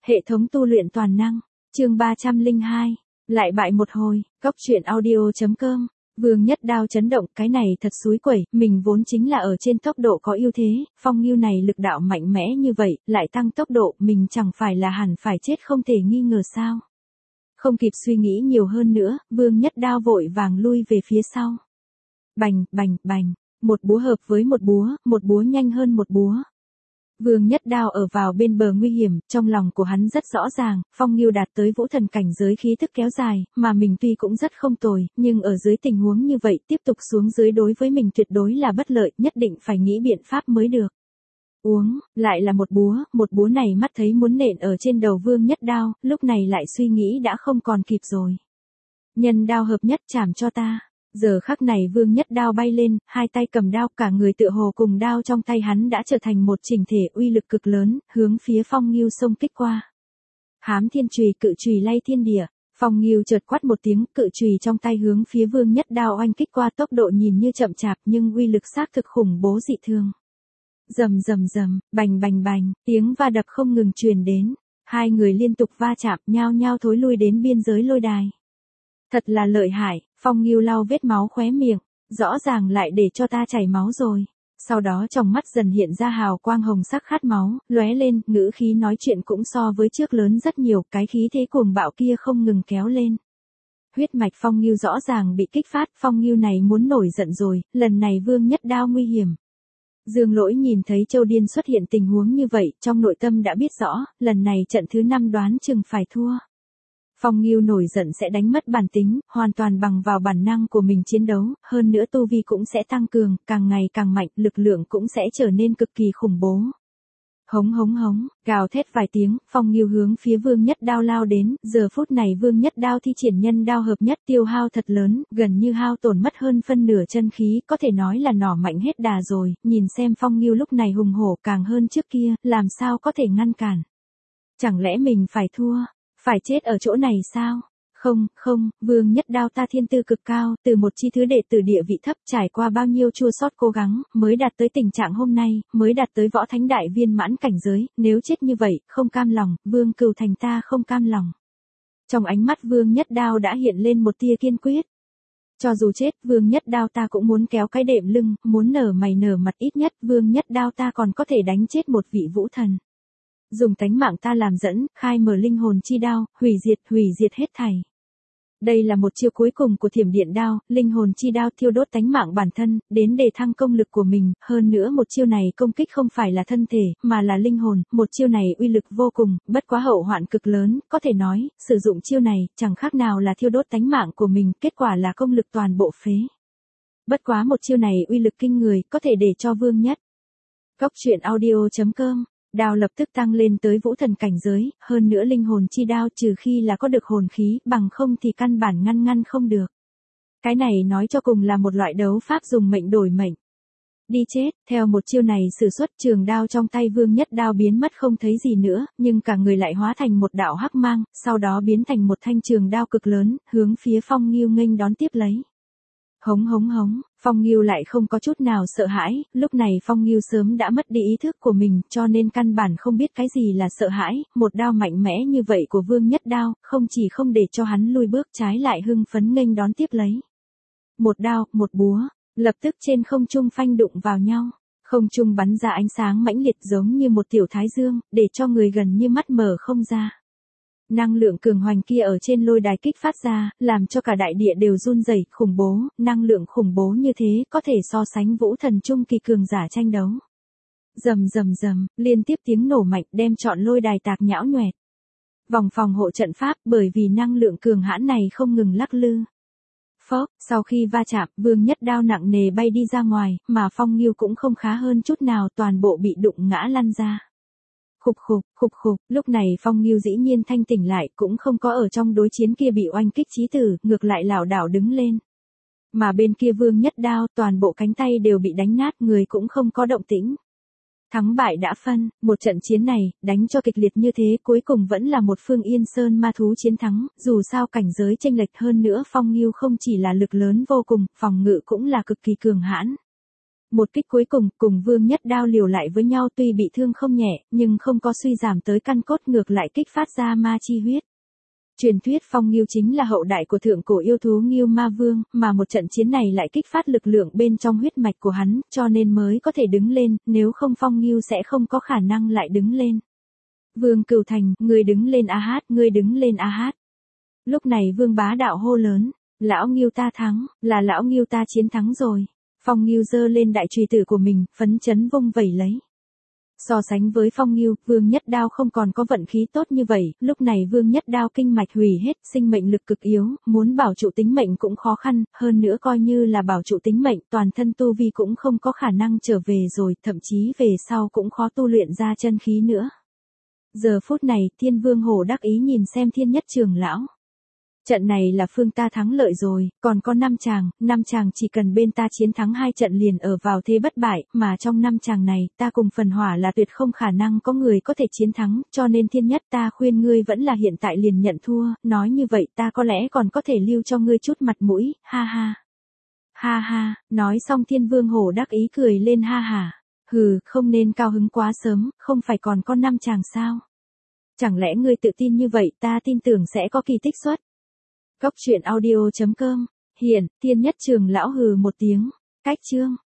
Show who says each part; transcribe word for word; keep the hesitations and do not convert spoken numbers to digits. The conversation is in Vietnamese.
Speaker 1: Hệ thống tu luyện toàn năng, chương ba trăm lẻ hai, lại bại một hồi, cốc truyện audio chấm com. Vương Nhất Đao chấn động, cái này thật xúi quẩy, mình vốn chính là ở trên tốc độ có ưu thế, Phong Ngưu này lực đạo mạnh mẽ như vậy, lại tăng tốc độ, mình chẳng phải là hẳn phải chết không thể nghi ngờ sao. Không kịp suy nghĩ nhiều hơn nữa, Vương Nhất Đao vội vàng lui về phía sau. Bành, bành, bành, một búa hợp với một búa, một búa nhanh hơn một búa. Vương Nhất Đao ở vào bên bờ nguy hiểm, trong lòng của hắn rất rõ ràng, Phong Ngưu đạt tới vũ thần cảnh giới khí thức kéo dài, mà mình tuy cũng rất không tồi, nhưng ở dưới tình huống như vậy tiếp tục xuống dưới đối với mình tuyệt đối là bất lợi, nhất định phải nghĩ biện pháp mới được. Uống, lại là một búa, một búa này mắt thấy muốn nện ở trên đầu Vương Nhất Đao, lúc này lại suy nghĩ đã không còn kịp rồi. Nhân đao hợp nhất chảm cho ta. Giờ khắc này Vương Nhất Đao bay lên, hai tay cầm đao, cả người tựa hồ cùng đao trong tay hắn đã trở thành một chỉnh thể uy lực cực lớn, hướng phía Phong Ngưu xông kích qua. Hám thiên chùy, cự chùy lay thiên địa, Phong Ngưu chợt quát một tiếng, cự chùy trong tay hướng phía Vương Nhất Đao oanh kích qua, tốc độ nhìn như chậm chạp nhưng uy lực xác thực khủng bố dị thường. Rầm rầm rầm, bành bành bành, tiếng va đập không ngừng truyền đến, hai người liên tục va chạm, nhao nhao thối lui đến biên giới lôi đài. Thật là lợi hại, Phong Ngưu lau vết máu khóe miệng, rõ ràng lại để cho ta chảy máu rồi. Sau đó trong mắt dần hiện ra hào quang hồng sắc khát máu, lóe lên, ngữ khí nói chuyện cũng so với trước lớn rất nhiều, cái khí thế cuồng bạo kia không ngừng kéo lên. Huyết mạch Phong Ngưu rõ ràng bị kích phát, Phong Ngưu này muốn nổi giận rồi, lần này Vương Nhất Đao nguy hiểm. Dương Lỗi nhìn thấy Châu Điên xuất hiện tình huống như vậy, trong nội tâm đã biết rõ, lần này trận thứ năm đoán chừng phải thua. Phong Ngưu nổi giận sẽ đánh mất bản tính, hoàn toàn bằng vào bản năng của mình chiến đấu, hơn nữa tu vi cũng sẽ tăng cường, càng ngày càng mạnh, lực lượng cũng sẽ trở nên cực kỳ khủng bố. Hống hống hống, gào thét vài tiếng, Phong Ngưu hướng phía Vương Nhất Đao lao đến, giờ phút này Vương Nhất Đao thi triển nhân đao hợp nhất tiêu hao thật lớn, gần như hao tổn mất hơn phân nửa chân khí, có thể nói là nỏ mạnh hết đà rồi, nhìn xem Phong Ngưu lúc này hùng hổ càng hơn trước kia, làm sao có thể ngăn cản. Chẳng lẽ mình phải thua? Phải chết ở chỗ này sao? Không, không, Vương Nhất Đao ta thiên tư cực cao, từ một chi thứ đệ tử địa vị thấp trải qua bao nhiêu chua xót cố gắng, mới đạt tới tình trạng hôm nay, mới đạt tới võ thánh đại viên mãn cảnh giới, nếu chết như vậy, không cam lòng, Vương Cửu Thành ta không cam lòng. Trong ánh mắt Vương Nhất Đao đã hiện lên một tia kiên quyết. Cho dù chết, Vương Nhất Đao ta cũng muốn kéo cái đệm lưng, muốn nở mày nở mặt, ít nhất Vương Nhất Đao ta còn có thể đánh chết một vị vũ thần. Dùng tánh mạng ta làm dẫn, khai mở linh hồn chi đao, hủy diệt, hủy diệt hết thảy. Đây là một chiêu cuối cùng của thiểm điện đao, linh hồn chi đao thiêu đốt tánh mạng bản thân, đến để thăng công lực của mình, hơn nữa một chiêu này công kích không phải là thân thể, mà là linh hồn, một chiêu này uy lực vô cùng, bất quá hậu hoạn cực lớn, có thể nói, sử dụng chiêu này, chẳng khác nào là thiêu đốt tánh mạng của mình, kết quả là công lực toàn bộ phế. Bất quá một chiêu này uy lực kinh người, có thể để cho Vương Nhất. Cốc truyện audio chấm com. Đao lập tức tăng lên tới vũ thần cảnh giới, hơn nữa linh hồn chi đao trừ khi là có được hồn khí, bằng không thì căn bản ngăn ngăn không được. Cái này nói cho cùng là một loại đấu pháp dùng mệnh đổi mệnh. Đi chết, theo một chiêu này sử xuất trường đao trong tay Vương Nhất Đao biến mất không thấy gì nữa, nhưng cả người lại hóa thành một đạo hắc mang, sau đó biến thành một thanh trường đao cực lớn, hướng phía Phong Ngưu nghênh đón tiếp lấy. Hống hống hống, Phong Ngưu lại không có chút nào sợ hãi, lúc này Phong Ngưu sớm đã mất đi ý thức của mình, cho nên căn bản không biết cái gì là sợ hãi, một đao mạnh mẽ như vậy của Vương Nhất Đao, không chỉ không để cho hắn lui bước trái lại hưng phấn nghênh đón tiếp lấy. Một đao, một búa, lập tức trên không trung phanh đụng vào nhau, không trung bắn ra ánh sáng mãnh liệt giống như một tiểu thái dương, để cho người gần như mắt mở không ra. Năng lượng cường hoành kia ở trên lôi đài kích phát ra, làm cho cả đại địa đều run rẩy, khủng bố, năng lượng khủng bố như thế, có thể so sánh vũ thần trung kỳ cường giả tranh đấu. Rầm rầm rầm, liên tiếp tiếng nổ mạnh đem trọn lôi đài tạc nhão nhoẹt. Vòng phòng hộ trận pháp bởi vì năng lượng cường hãn này không ngừng lắc lư. Phốc, sau khi va chạm, Vương Nhất Đao nặng nề bay đi ra ngoài, mà Phong Ngưu cũng không khá hơn chút nào, toàn bộ bị đụng ngã lăn ra. Khục khục, khục khục, lúc này Phong Ngưu dĩ nhiên thanh tỉnh lại, cũng không có ở trong đối chiến kia bị oanh kích chí tử, ngược lại lảo đảo đứng lên. Mà bên kia Vương Nhất Đao, toàn bộ cánh tay đều bị đánh nát, người cũng không có động tĩnh. Thắng bại đã phân, một trận chiến này, đánh cho kịch liệt như thế, cuối cùng vẫn là một phương Yên Sơn ma thú chiến thắng, dù sao cảnh giới chênh lệch hơn nữa Phong Ngưu không chỉ là lực lớn vô cùng, phòng ngự cũng là cực kỳ cường hãn. Một kích cuối cùng, cùng Vương Nhất Đao liều lại với nhau tuy bị thương không nhẹ, nhưng không có suy giảm tới căn cốt, ngược lại kích phát ra ma chi huyết. Truyền thuyết Phong Ngưu chính là hậu đại của thượng cổ yêu thú Ngưu Ma Vương, mà một trận chiến này lại kích phát lực lượng bên trong huyết mạch của hắn, cho nên mới có thể đứng lên, nếu không Phong Ngưu sẽ không có khả năng lại đứng lên. Vương Cửu Thành, ngươi đứng lên a hát, ngươi đứng lên a hát. Lúc này Vương Bá Đạo hô lớn, lão Ngưu ta thắng, là lão Ngưu ta chiến thắng rồi. Phong Ngưu giơ lên đại chùy tử của mình, phấn chấn vung vẩy lấy. So sánh với Phong Ngưu, Vương Nhất Đao không còn có vận khí tốt như vậy, lúc này Vương Nhất Đao kinh mạch hủy hết, sinh mệnh lực cực yếu, muốn bảo trụ tính mệnh cũng khó khăn, hơn nữa coi như là bảo trụ tính mệnh, toàn thân tu vi cũng không có khả năng trở về rồi, thậm chí về sau cũng khó tu luyện ra chân khí nữa. Giờ phút này, Thiên Vương Hổ đắc ý nhìn xem Thiên Nhất Trường lão. Trận này là phương ta thắng lợi rồi, còn có năm chàng, năm chàng chỉ cần bên ta chiến thắng hai trận liền ở vào thế bất bại, mà trong năm chàng này, ta cùng Phần Hỏa là tuyệt không khả năng có người có thể chiến thắng, cho nên Thiên Nhất ta khuyên ngươi vẫn là hiện tại liền nhận thua, nói như vậy ta có lẽ còn có thể lưu cho ngươi chút mặt mũi, ha ha. Ha ha, nói xong Thiên Vương Hổ đắc ý cười lên ha ha. Hừ, không nên cao hứng quá sớm, không phải còn có năm chàng sao? Chẳng lẽ ngươi tự tin như vậy, ta tin tưởng sẽ có kỳ tích xuất. Cốc truyện audio chấm com, hiện, Thiên Nhất Trường lão hừ một tiếng, cách chương.